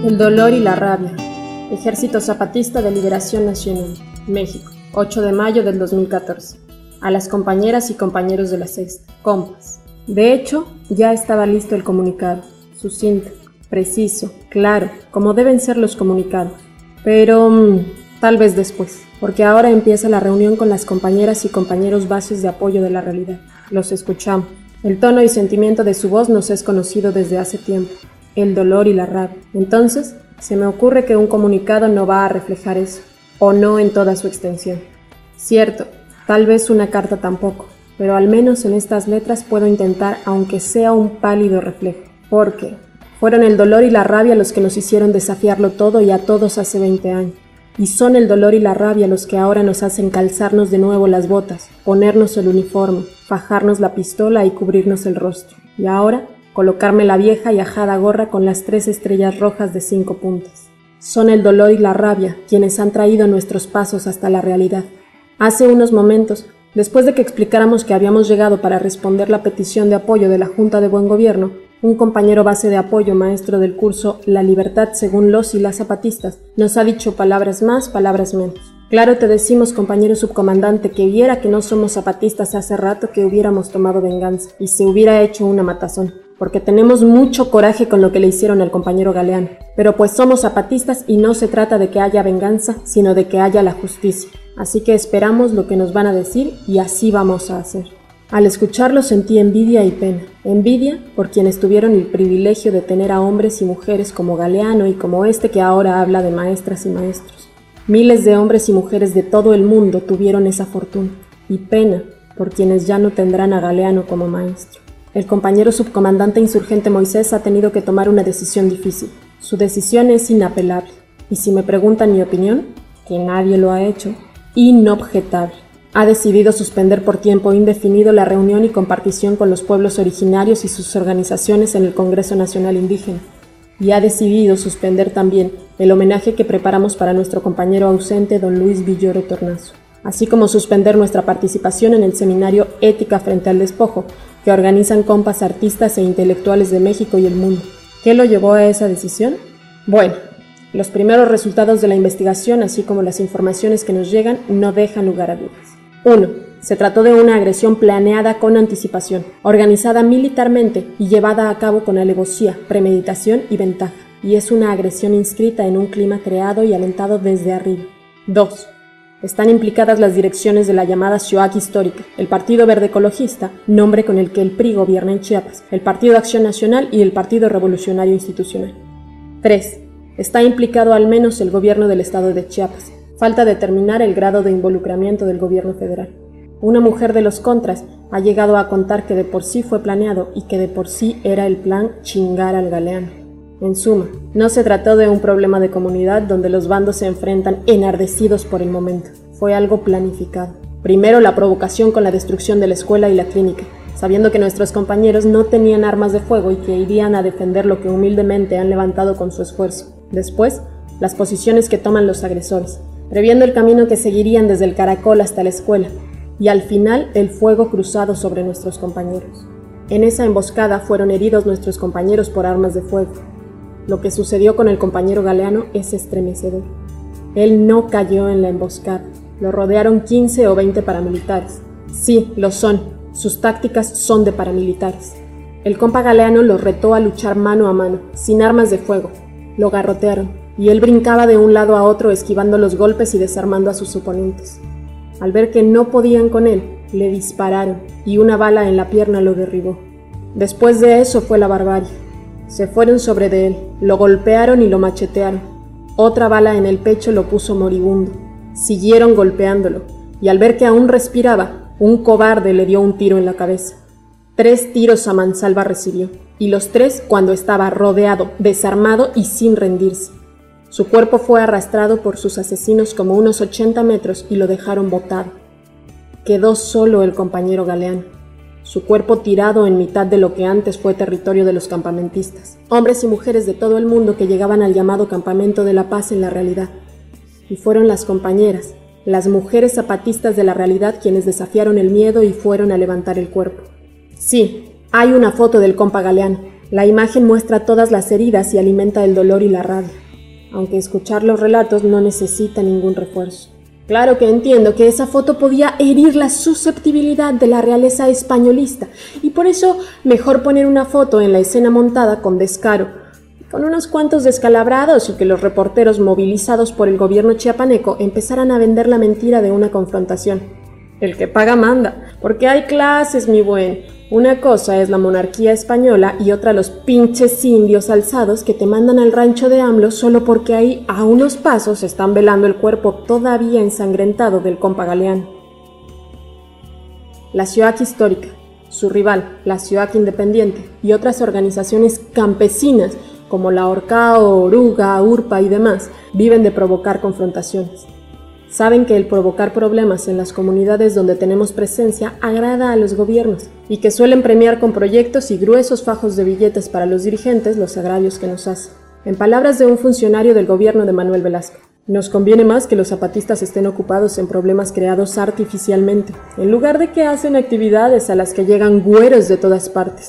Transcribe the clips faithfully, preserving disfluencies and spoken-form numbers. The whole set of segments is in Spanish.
El dolor y la rabia. Ejército Zapatista de Liberación Nacional, México, ocho de mayo del dos mil catorce. A las compañeras y compañeros de la sexta, compas. De hecho, ya estaba listo el comunicado, sucinto, preciso, claro, como deben ser los comunicados. Pero mmm, tal vez después, porque ahora empieza la reunión con las compañeras y compañeros bases de apoyo de la realidad. Los escuchamos. El tono y sentimiento de su voz nos es conocido desde hace tiempo. El dolor y la rabia. Entonces, se me ocurre que un comunicado no va a reflejar eso, o no en toda su extensión. Cierto, tal vez una carta tampoco, pero al menos en estas letras puedo intentar, aunque sea un pálido reflejo, porque fueron el dolor y la rabia los que nos hicieron desafiarlo todo y a todos hace veinte años, y son el dolor y la rabia los que ahora nos hacen calzarnos de nuevo las botas, ponernos el uniforme, fajarnos la pistola y cubrirnos el rostro, y ahora colocarme la vieja y ajada gorra con las tres estrellas rojas de cinco puntas. Son el dolor y la rabia quienes han traído nuestros pasos hasta la realidad. Hace unos momentos, después de que explicáramos que habíamos llegado para responder la petición de apoyo de la Junta de Buen Gobierno, un compañero base de apoyo maestro del curso La Libertad según los y las zapatistas nos ha dicho palabras más, palabras menos. Claro te decimos, compañero subcomandante, que viera que no somos zapatistas hace rato que hubiéramos tomado venganza y se hubiera hecho una matazón, porque tenemos mucho coraje con lo que le hicieron al compañero Galeano. Pero pues somos zapatistas y no se trata de que haya venganza, sino de que haya la justicia. Así que esperamos lo que nos van a decir y así vamos a hacer. Al escucharlo sentí envidia y pena. Envidia por quienes tuvieron el privilegio de tener a hombres y mujeres como Galeano y como este que ahora habla de maestras y maestros. Miles de hombres y mujeres de todo el mundo tuvieron esa fortuna. Y pena por quienes ya no tendrán a Galeano como maestro. El compañero subcomandante insurgente Moisés ha tenido que tomar una decisión difícil. Su decisión es inapelable. Y si me preguntan mi opinión, que nadie lo ha hecho, inobjetable. Ha decidido suspender por tiempo indefinido la reunión y compartición con los pueblos originarios y sus organizaciones en el Congreso Nacional Indígena. Y ha decidido suspender también el homenaje que preparamos para nuestro compañero ausente don Luis Villoro Tornazo, así como suspender nuestra participación en el seminario Ética frente al despojo, que organizan compas artistas e intelectuales de México y el mundo. ¿Qué lo llevó a esa decisión? Bueno, los primeros resultados de la investigación, así como las informaciones que nos llegan, no dejan lugar a dudas. uno. Se trató de una agresión planeada con anticipación, organizada militarmente y llevada a cabo con alevosía, premeditación y ventaja, y es una agresión inscrita en un clima creado y alentado desde arriba. dos. Están implicadas las direcciones de la llamada C I O A C histórica, el Partido Verde Ecologista, nombre con el que el P R I gobierna en Chiapas, el Partido de Acción Nacional y el Partido Revolucionario Institucional. tres. Está implicado al menos el gobierno del estado de Chiapas. Falta determinar el grado de involucramiento del gobierno federal. Una mujer de los contras ha llegado a contar que de por sí fue planeado y que de por sí era el plan chingar al Galeano. En suma, no se trató de un problema de comunidad donde los bandos se enfrentan enardecidos por el momento. Fue algo planificado. Primero la provocación con la destrucción de la escuela y la clínica, sabiendo que nuestros compañeros no tenían armas de fuego y que irían a defender lo que humildemente han levantado con su esfuerzo. Después, las posiciones que toman los agresores, previendo el camino que seguirían desde el caracol hasta la escuela, y al final el fuego cruzado sobre nuestros compañeros. En esa emboscada fueron heridos nuestros compañeros por armas de fuego. Lo que sucedió con el compañero Galeano es estremecedor. Él no cayó en la emboscada, lo rodearon quince o veinte paramilitares. Sí, lo son, sus tácticas son de paramilitares. El compa Galeano los retó a luchar mano a mano, sin armas de fuego. Lo garrotearon, y él brincaba de un lado a otro esquivando los golpes y desarmando a sus oponentes. Al ver que no podían con él, le dispararon, y una bala en la pierna lo derribó. Después de eso fue la barbarie. Se fueron sobre de él, lo golpearon y lo machetearon. Otra bala en el pecho lo puso moribundo. Siguieron golpeándolo, y al ver que aún respiraba, un cobarde le dio un tiro en la cabeza. Tres tiros a mansalva recibió, y los tres cuando estaba rodeado, desarmado y sin rendirse. Su cuerpo fue arrastrado por sus asesinos como unos ochenta metros y lo dejaron botado. Quedó solo el compañero Galeano, su cuerpo tirado en mitad de lo que antes fue territorio de los campamentistas, hombres y mujeres de todo el mundo que llegaban al llamado Campamento de la Paz en la realidad. Y fueron las compañeras, las mujeres zapatistas de la realidad quienes desafiaron el miedo y fueron a levantar el cuerpo. Sí, hay una foto del compa Galeano, La imagen muestra todas las heridas y alimenta el dolor y la rabia, aunque escuchar los relatos no necesita ningún refuerzo. Claro que entiendo que esa foto podía herir la susceptibilidad de la realeza españolista, y por eso mejor poner una foto en la escena montada con descaro, con unos cuantos descalabrados, y que los reporteros movilizados por el gobierno chiapaneco empezaran a vender la mentira de una confrontación. El que paga manda, porque hay clases, mi buen. Una cosa es la monarquía española y otra los pinches indios alzados que te mandan al rancho de AMLO solo porque ahí a unos pasos están velando el cuerpo todavía ensangrentado del compa Galeano. La CIOAC histórica, su rival, la CIOAC independiente, y otras organizaciones campesinas como la Orcao, Oruga, Urpa y demás, viven de provocar confrontaciones. Saben que el provocar problemas en las comunidades donde tenemos presencia agrada a los gobiernos y que suelen premiar con proyectos y gruesos fajos de billetes para los dirigentes los agravios que nos hacen. En palabras de un funcionario del gobierno de Manuel Velasco, nos conviene más que los zapatistas estén ocupados en problemas creados artificialmente, en lugar de que hacen actividades a las que llegan güeros de todas partes.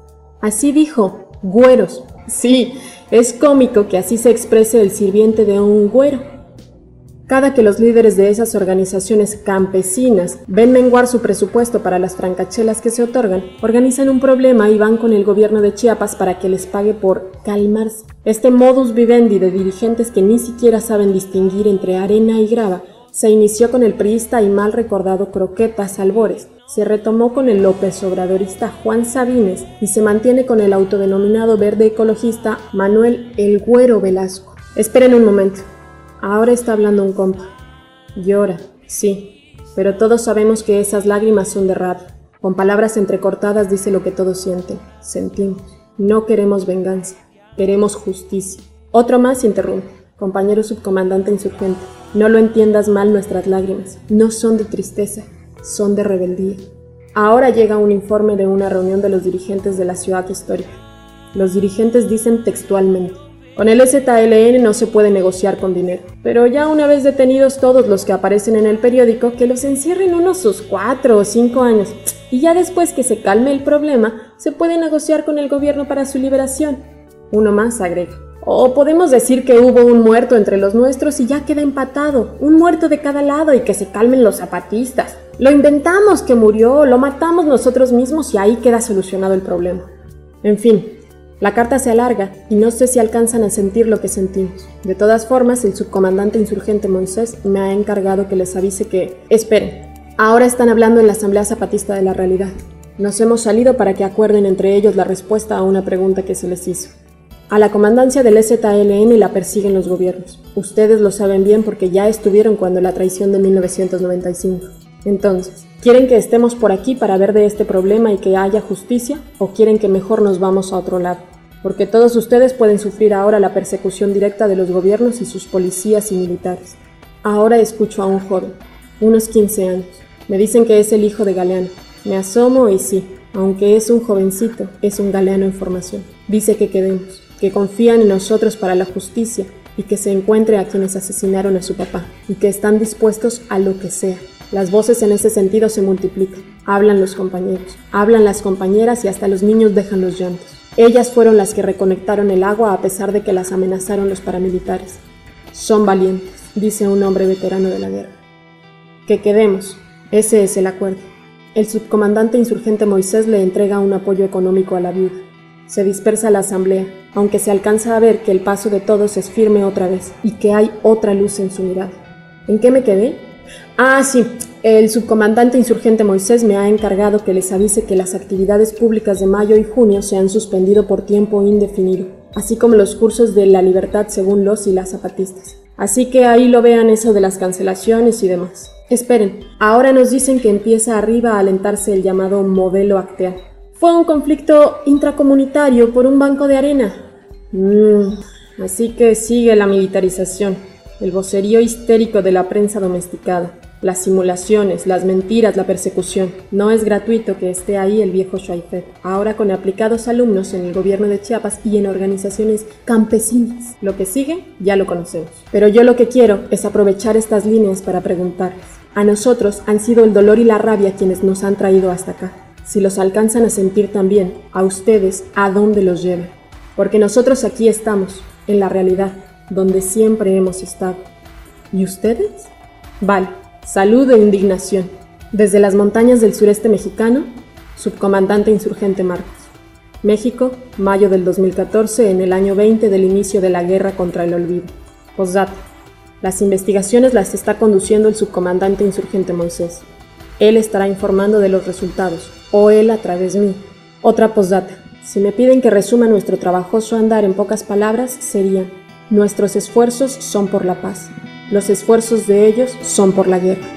Así dijo, güeros. Sí, es cómico que así se exprese el sirviente de un güero. Cada que los líderes de esas organizaciones campesinas ven menguar su presupuesto para las francachelas que se otorgan, organizan un problema y van con el gobierno de Chiapas para que les pague por calmarse. Este modus vivendi de dirigentes que ni siquiera saben distinguir entre arena y grava se inició con el priista y mal recordado Croquetas Albores, se retomó con el López Obradorista Juan Sabines y se mantiene con el autodenominado verde ecologista Manuel el Güero Velasco. Esperen un momento. Ahora está hablando un compa. Llora, sí, pero todos sabemos que esas lágrimas son de rabia. Con palabras entrecortadas dice lo que todos sienten, sentimos. No queremos venganza, queremos justicia. Otro más interrumpe. Compañero subcomandante insurgente, no lo entiendas mal, nuestras lágrimas no son de tristeza, son de rebeldía. Ahora llega un informe de una reunión de los dirigentes de la CIOAC histórica. Los dirigentes dicen textualmente: con el E Z L N no se puede negociar con dinero, pero ya una vez detenidos todos los que aparecen en el periódico, que los encierren unos sus cuatro o cinco años, y ya después que se calme el problema, se puede negociar con el gobierno para su liberación. Uno más agrega: o podemos decir que hubo un muerto entre los nuestros y ya queda empatado, un muerto de cada lado y que se calmen los zapatistas. Lo inventamos que murió, lo matamos nosotros mismos y ahí queda solucionado el problema. En fin. La carta se alarga y no sé si alcanzan a sentir lo que sentimos. De todas formas, el subcomandante insurgente Moisés me ha encargado que les avise que... Esperen, ahora están hablando en la Asamblea Zapatista de la Realidad. Nos hemos salido para que acuerden entre ellos la respuesta a una pregunta que se les hizo. A la comandancia del E Z L N la persiguen los gobiernos. Ustedes lo saben bien porque ya estuvieron cuando la traición de mil novecientos noventa y cinco. Entonces, ¿quieren que estemos por aquí para ver de este problema y que haya justicia? ¿O quieren que mejor nos vamos a otro lado? Porque todos ustedes pueden sufrir ahora la persecución directa de los gobiernos y sus policías y militares. Ahora escucho a un joven, unos quince años. Me dicen que es el hijo de Galeano. Me asomo y sí, aunque es un jovencito, es un Galeano en formación. Dice que quedemos, que confían en nosotros para la justicia y que se encuentre a quienes asesinaron a su papá y que están dispuestos a lo que sea. Las voces en ese sentido se multiplican. Hablan los compañeros, hablan las compañeras y hasta los niños dejan los llantos. Ellas fueron las que reconectaron el agua a pesar de que las amenazaron los paramilitares. Son valientes, dice un hombre veterano de la guerra. Que quedemos, ese es el acuerdo. El subcomandante insurgente Moisés le entrega un apoyo económico a la viuda. Se dispersa la asamblea, aunque se alcanza a ver que el paso de todos es firme otra vez y que hay otra luz en su mirada. ¿En qué me quedé? Ah, sí, el subcomandante insurgente Moisés me ha encargado que les avise que las actividades públicas de mayo y junio se han suspendido por tiempo indefinido, así como los cursos de la libertad según los y las zapatistas. Así que ahí lo vean eso de las cancelaciones y demás. Esperen, ahora nos dicen que empieza arriba a alentarse el llamado modelo Actea. Fue un conflicto intracomunitario por un banco de arena. Mm, así que sigue la militarización. El vocerío histérico de la prensa domesticada, las simulaciones, las mentiras, la persecución. No es gratuito que esté ahí el viejo Schweifert, ahora con aplicados alumnos en el gobierno de Chiapas y en organizaciones campesinas. Lo que sigue ya lo conocemos. Pero yo lo que quiero es aprovechar estas líneas para preguntarles. A nosotros han sido el dolor y la rabia quienes nos han traído hasta acá. si los alcanzan a sentir también, a ustedes, ¿a dónde los lleva? Porque nosotros aquí estamos, en la realidad, donde siempre hemos estado. ¿Y ustedes? Vale, salud e indignación. Desde las montañas del sureste mexicano, subcomandante insurgente Marcos. México, mayo del dos mil catorce, en el año veinte del inicio de la guerra contra el olvido. Postdata. Las investigaciones las está conduciendo el subcomandante insurgente Moisés. Él estará informando de los resultados, o él a través mío. Otra postdata. Si me piden que resuma nuestro trabajoso andar en pocas palabras, serían: nuestros esfuerzos son por la paz. Los esfuerzos de ellos son por la guerra.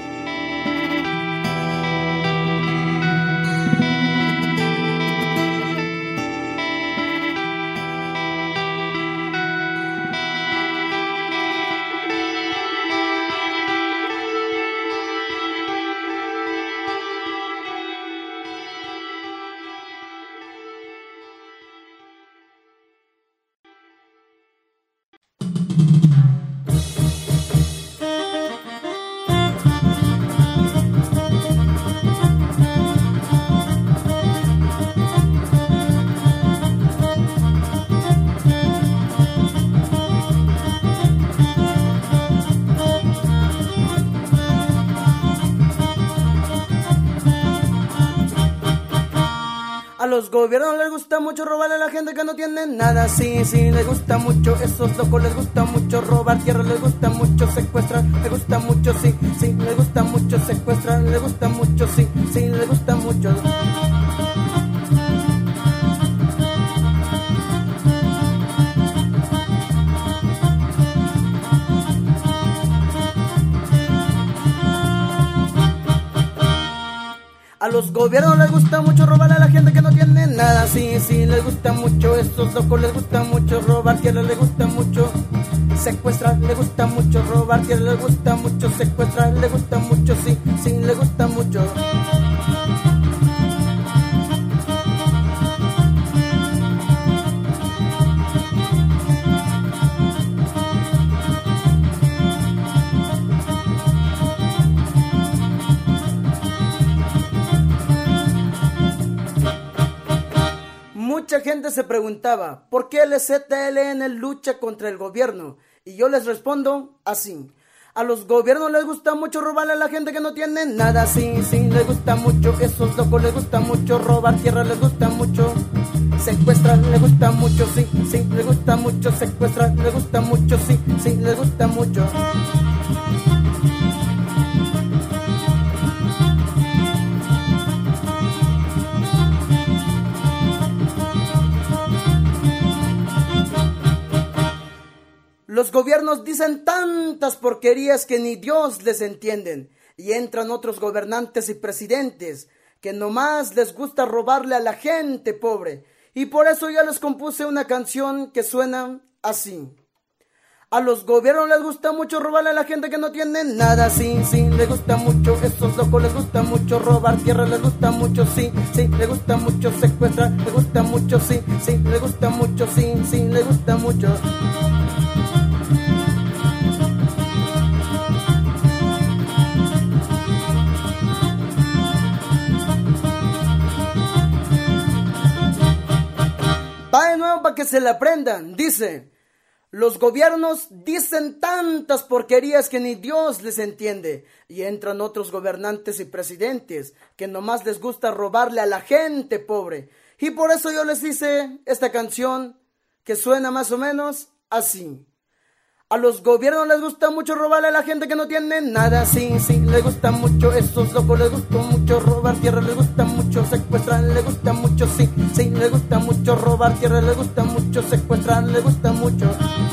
A los gobiernos les gusta mucho robarle a la gente que no tiene nada. Sí, sí, les gusta mucho. Esos locos les gusta mucho robar tierra, les gusta mucho secuestrar, les gusta mucho, sí, sí, les gusta mucho secuestrar, les gusta mucho, sí, sí, les gusta mucho. A los gobiernos les gusta mucho robarle a la gente que no tiene nada. Sí, sí, les gusta mucho. Estos locos les gusta mucho robar tierra, les gusta mucho secuestrar, les gusta mucho robar tierra, les gusta mucho secuestrar, les gusta mucho, sí, sí, les gusta mucho. Mucha gente se preguntaba, ¿por qué el Z L N lucha contra el gobierno? Y yo les respondo así: a los gobiernos les gusta mucho robarle a la gente que no tiene nada. Sí, sí, les gusta mucho. Esos locos les gusta mucho robar tierra, les gusta mucho secuestrar, les gusta mucho, sí, sí, les gusta mucho secuestrar, les gusta mucho, sí, sí, les gusta mucho. Los gobiernos dicen tantas porquerías que ni Dios les entienden. Y entran otros gobernantes y presidentes que nomás les gusta robarle a la gente pobre. Y por eso yo les compuse una canción que suena así: a los gobiernos les gusta mucho robarle a la gente que no tiene nada. Sí, sí, les gusta mucho. Estos locos les gusta mucho robar tierra, les gusta mucho, sí, sí, les gusta mucho secuestrar, les gusta mucho, sí, sí, les gusta mucho, sí, sí, les gusta mucho. Va de nuevo para que se la aprendan. Dice: los gobiernos dicen tantas porquerías que ni Dios les entiende. Y entran otros gobernantes y presidentes que nomás les gusta robarle a la gente pobre. Y por eso yo les hice esta canción que suena más o menos así: a los gobiernos les gusta mucho robarle a la gente que no tiene nada. Sí, sí, les gusta mucho. Estos locos les gusta mucho robar tierra, les gusta mucho secuestrar, les gusta mucho, sí, sí, les gusta mucho robar tierra, les gusta mucho secuestrar, les gusta mucho.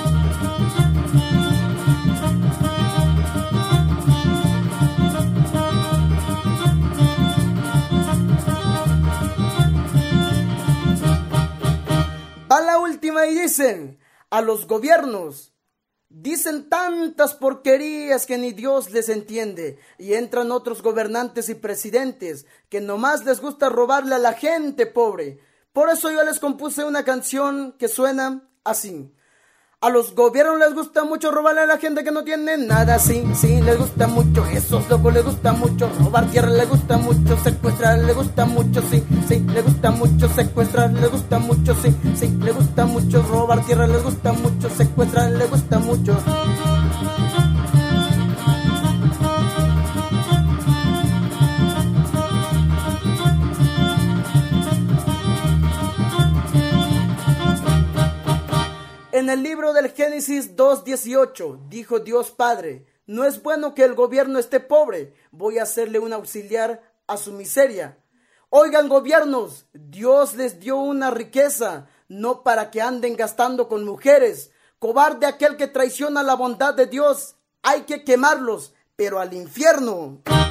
Va la última y dicen: a los gobiernos dicen tantas porquerías que ni Dios les entiende. Y entran otros gobernantes y presidentes que nomás les gusta robarle a la gente pobre. Por eso yo les compuse una canción que suena así: A los gobiernos les gusta mucho robarle a la gente que no tiene nada. Sí, sí, les gusta mucho. Esos locos les gusta mucho. Robar tierra les gusta mucho. Secuestrar les gusta mucho. Sí, sí, les gusta mucho. Secuestrar les gusta mucho. Sí, sí, les gusta mucho. Robar tierra les gusta mucho. Secuestrar les gusta mucho. En el libro del Génesis dos dieciocho, dijo Dios Padre, no es bueno que el gobierno esté pobre, voy a hacerle un auxiliar a su miseria. Oigan gobiernos, Dios les dio una riqueza, no para que anden gastando con mujeres. Cobarde aquel que traiciona la bondad de Dios, hay que quemarlos, pero al infierno.